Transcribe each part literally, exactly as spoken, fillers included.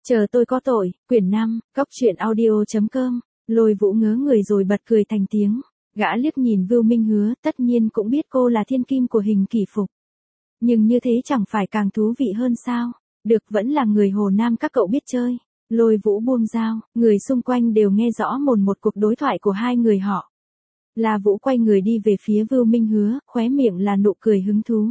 Chờ tôi có tội, quyển năm, góc truyện audio chấm com, Lôi Vũ ngớ người rồi bật cười thành tiếng. Gã liếc nhìn Vưu Minh Hứa, tất nhiên cũng biết cô là thiên kim của hình kỷ phục. Nhưng như thế chẳng phải càng thú vị hơn sao? Được, vẫn là người Hồ Nam các cậu biết chơi. Lôi Vũ buông dao, người xung quanh đều nghe rõ mồn một cuộc đối thoại của hai người họ. La Vũ quay người đi về phía Vưu Minh Hứa, khóe miệng là nụ cười hứng thú.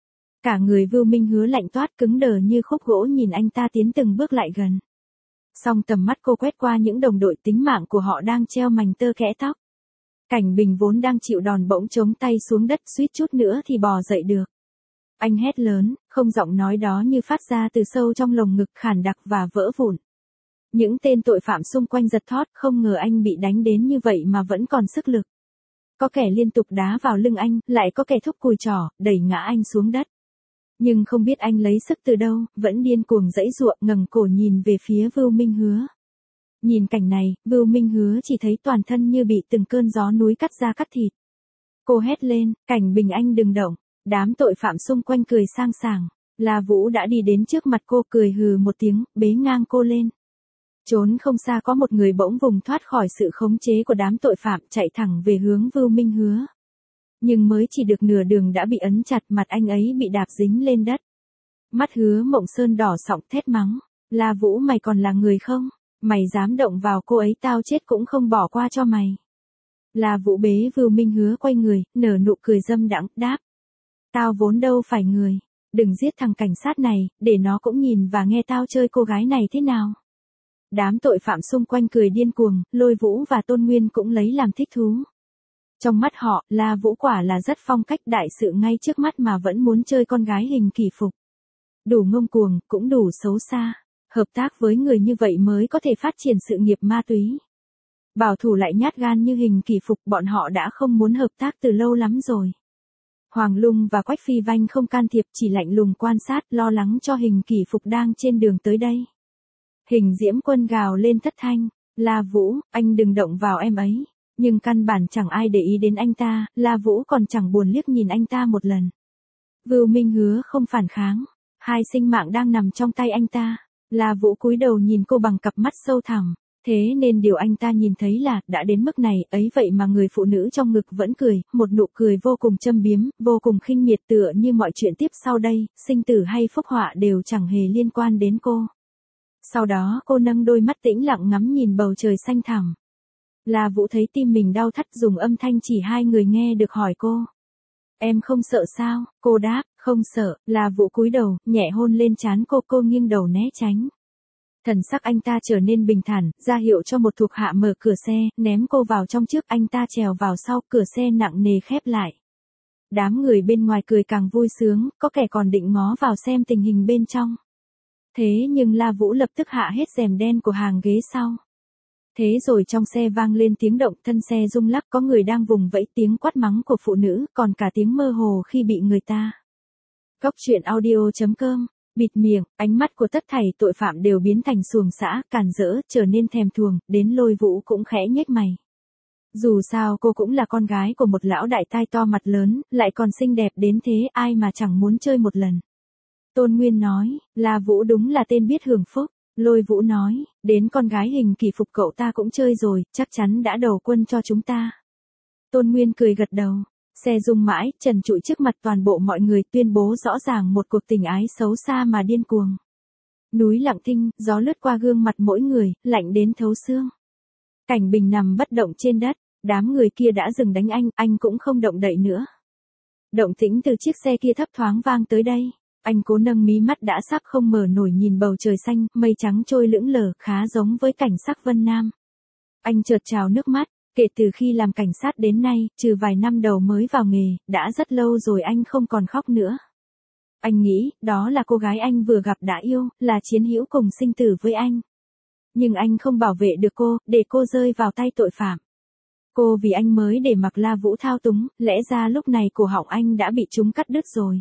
Cả người Vưu Minh Hứa lạnh toát cứng đờ như khúc gỗ nhìn anh ta tiến từng bước lại gần. Song tầm mắt cô quét qua những đồng đội tính mạng của họ đang treo mảnh tơ kẽ tóc. Cảnh Bình vốn đang chịu đòn bỗng chống tay xuống đất, suýt chút nữa thì bò dậy được. Anh hét lớn, không giọng nói đó như phát ra từ sâu trong lồng ngực khản đặc và vỡ vụn. Những tên tội phạm xung quanh giật thót, không ngờ anh bị đánh đến như vậy mà vẫn còn sức lực. Có kẻ liên tục đá vào lưng anh, lại có kẻ thúc cùi trỏ, đẩy ngã anh xuống đất. Nhưng không biết anh lấy sức từ đâu, vẫn điên cuồng giãy giụa, ngẩng cổ nhìn về phía Vưu Minh Hứa. Nhìn cảnh này, Vưu Minh Hứa chỉ thấy toàn thân như bị từng cơn gió núi cắt da cắt thịt. Cô hét lên, Cảnh Bình anh đừng động. Đám tội phạm xung quanh cười sang sảng. La Vũ đã đi đến trước mặt cô, cười hừ một tiếng, bế ngang cô lên. Trốn không xa có một người bỗng vùng thoát khỏi sự khống chế của đám tội phạm, chạy thẳng về hướng Vưu Minh Hứa. Nhưng mới chỉ được nửa đường đã bị ấn chặt, mặt anh ấy bị đạp dính lên đất. Mắt Hứa Mộng Sơn đỏ sọng thét mắng, La Vũ mày còn là người không? Mày dám động vào cô ấy tao chết cũng không bỏ qua cho mày. La Vũ bế Vưu Minh Hứa quay người, nở nụ cười dâm đãng, đáp. Tao vốn đâu phải người. Đừng giết thằng cảnh sát này, để nó cũng nhìn và nghe tao chơi cô gái này thế nào. Đám tội phạm xung quanh cười điên cuồng, Lôi Vũ và Tôn Nguyên cũng lấy làm thích thú. Trong mắt họ, La Vũ quả là rất phong cách đại sự ngay trước mắt mà vẫn muốn chơi con gái hình kỷ phục. Đủ ngông cuồng, cũng đủ xấu xa. Hợp tác với người như vậy mới có thể phát triển sự nghiệp ma túy. Bảo thủ lại nhát gan như hình kỷ phục, bọn họ đã không muốn hợp tác từ lâu lắm rồi. Hoàng Lung và Quách Phi Vanh không can thiệp, chỉ lạnh lùng quan sát, lo lắng cho hình kỷ phục đang trên đường tới đây. Hình Diễm Quân gào lên thất thanh, La Vũ, anh đừng động vào em ấy. Nhưng căn bản chẳng ai để ý đến anh ta, La Vũ còn chẳng buồn liếc nhìn anh ta một lần. Vưu Minh Hứa không phản kháng, hai sinh mạng đang nằm trong tay anh ta. La Vũ cúi đầu nhìn cô bằng cặp mắt sâu thẳm, thế nên điều anh ta nhìn thấy là, đã đến mức này, ấy vậy mà người phụ nữ trong ngực vẫn cười, một nụ cười vô cùng châm biếm, vô cùng khinh miệt, tựa như mọi chuyện tiếp sau đây, sinh tử hay phúc họa đều chẳng hề liên quan đến cô. Sau đó cô nâng đôi mắt tĩnh lặng ngắm nhìn bầu trời xanh thẳm. La Vũ thấy tim mình đau thắt, dùng âm thanh chỉ hai người nghe được hỏi cô. Em không sợ sao? Cô đáp, không sợ. La Vũ cúi đầu, nhẹ hôn lên trán cô, cô nghiêng đầu né tránh. Thần sắc anh ta trở nên bình thản, ra hiệu cho một thuộc hạ mở cửa xe, ném cô vào trong trước, anh ta trèo vào sau, cửa xe nặng nề khép lại. Đám người bên ngoài cười càng vui sướng, có kẻ còn định ngó vào xem tình hình bên trong. Thế nhưng La Vũ lập tức hạ hết rèm đen của hàng ghế sau. Thế rồi trong xe vang lên tiếng động, thân xe rung lắc, có người đang vùng vẫy, tiếng quát mắng của phụ nữ, còn cả tiếng mơ hồ khi bị người ta. Góc truyện audio chấm com, bịt miệng, ánh mắt của tất thảy tội phạm đều biến thành xuồng xã, càn rỡ, trở nên thèm thuồng, đến Lôi Vũ cũng khẽ nhếch mày. Dù sao cô cũng là con gái của một lão đại tai to mặt lớn, lại còn xinh đẹp đến thế, ai mà chẳng muốn chơi một lần. Tôn Nguyên nói, La Vũ đúng là tên biết hưởng phúc. Lôi Vũ nói, đến con gái hình kỷ phục cậu ta cũng chơi rồi, chắc chắn đã đầu quân cho chúng ta. Tôn Nguyên cười gật đầu, xe rung mãi, trần trụi trước mặt toàn bộ mọi người, tuyên bố rõ ràng một cuộc tình ái xấu xa mà điên cuồng. Núi lặng thinh, gió lướt qua gương mặt mỗi người, lạnh đến thấu xương. Cảnh Bình nằm bất động trên đất, đám người kia đã dừng đánh anh, anh cũng không động đậy nữa. Động tĩnh từ chiếc xe kia thấp thoáng vang tới đây. Anh cố nâng mí mắt đã sắp không mở nổi nhìn bầu trời xanh, mây trắng trôi lững lờ, khá giống với cảnh sắc Vân Nam. Anh chợt trào nước mắt, kể từ khi làm cảnh sát đến nay, trừ vài năm đầu mới vào nghề, đã rất lâu rồi anh không còn khóc nữa. Anh nghĩ, đó là cô gái anh vừa gặp đã yêu, là chiến hữu cùng sinh tử với anh. Nhưng anh không bảo vệ được cô, để cô rơi vào tay tội phạm. Cô vì anh mới để mặc La Vũ thao túng, lẽ ra lúc này cổ họng anh đã bị chúng cắt đứt rồi.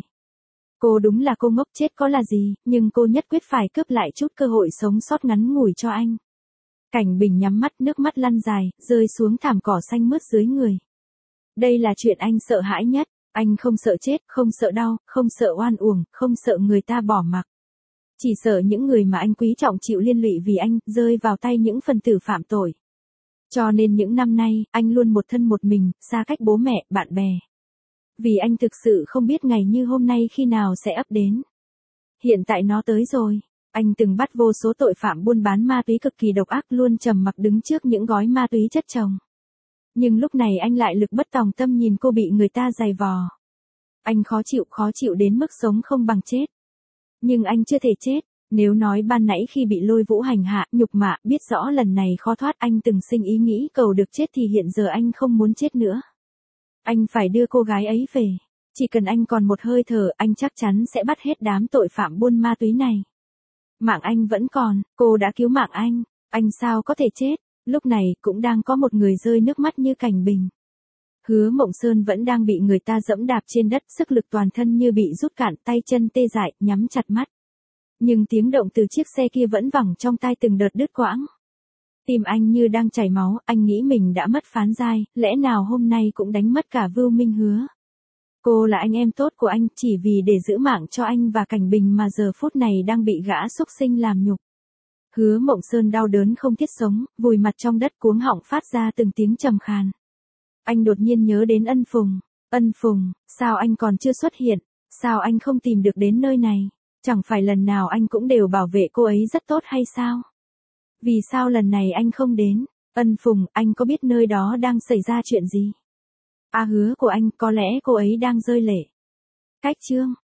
Cô đúng là cô ngốc, chết có là gì, nhưng cô nhất quyết phải cướp lại chút cơ hội sống sót ngắn ngủi cho anh. Cảnh Bình nhắm mắt, nước mắt lăn dài, rơi xuống thảm cỏ xanh mướt dưới người. Đây là chuyện anh sợ hãi nhất, anh không sợ chết, không sợ đau, không sợ oan uổng, không sợ người ta bỏ mặc. Chỉ sợ những người mà anh quý trọng chịu liên lụy vì anh, rơi vào tay những phần tử phạm tội. Cho nên những năm nay, anh luôn một thân một mình, xa cách bố mẹ, bạn bè. Vì anh thực sự không biết ngày như hôm nay khi nào sẽ ập đến. Hiện tại nó tới rồi. Anh từng bắt vô số tội phạm buôn bán ma túy cực kỳ độc ác, luôn trầm mặc đứng trước những gói ma túy chất chồng. Nhưng lúc này anh lại lực bất tòng tâm nhìn cô bị người ta giày vò. Anh khó chịu, khó chịu đến mức sống không bằng chết. Nhưng anh chưa thể chết. Nếu nói ban nãy khi bị Lôi Vũ hành hạ, nhục mạ, biết rõ lần này khó thoát, anh từng sinh ý nghĩ cầu được chết, thì hiện giờ anh không muốn chết nữa. Anh phải đưa cô gái ấy về. Chỉ cần anh còn một hơi thở, anh chắc chắn sẽ bắt hết đám tội phạm buôn ma túy này. Mạng anh vẫn còn, cô đã cứu mạng anh, anh sao có thể chết. Lúc này cũng đang có một người rơi nước mắt như Cảnh Bình. Hứa Mộng Sơn vẫn đang bị người ta dẫm đạp trên đất, sức lực toàn thân như bị rút cạn, tay chân tê dại, nhắm chặt mắt. Nhưng tiếng động từ chiếc xe kia vẫn vẳng trong tai từng đợt đứt quãng. Tim anh như đang chảy máu, anh nghĩ mình đã mất phán giai, lẽ nào hôm nay cũng đánh mất cả Vưu Minh Hứa. Cô là anh em tốt của anh, chỉ vì để giữ mạng cho anh và Cảnh Bình mà giờ phút này đang bị gã xúc sinh làm nhục. Hứa Mộng Sơn đau đớn không thiết sống, vùi mặt trong đất, cuống họng phát ra từng tiếng trầm khàn. Anh đột nhiên nhớ đến Ân Phùng. Ân Phùng, sao anh còn chưa xuất hiện? Sao anh không tìm được đến nơi này? Chẳng phải lần nào anh cũng đều bảo vệ cô ấy rất tốt hay sao? Vì sao lần này anh không đến? Ân Phùng, anh có biết nơi đó đang xảy ra chuyện gì? À, hứa của anh, có lẽ cô ấy đang rơi lệ. Cách chương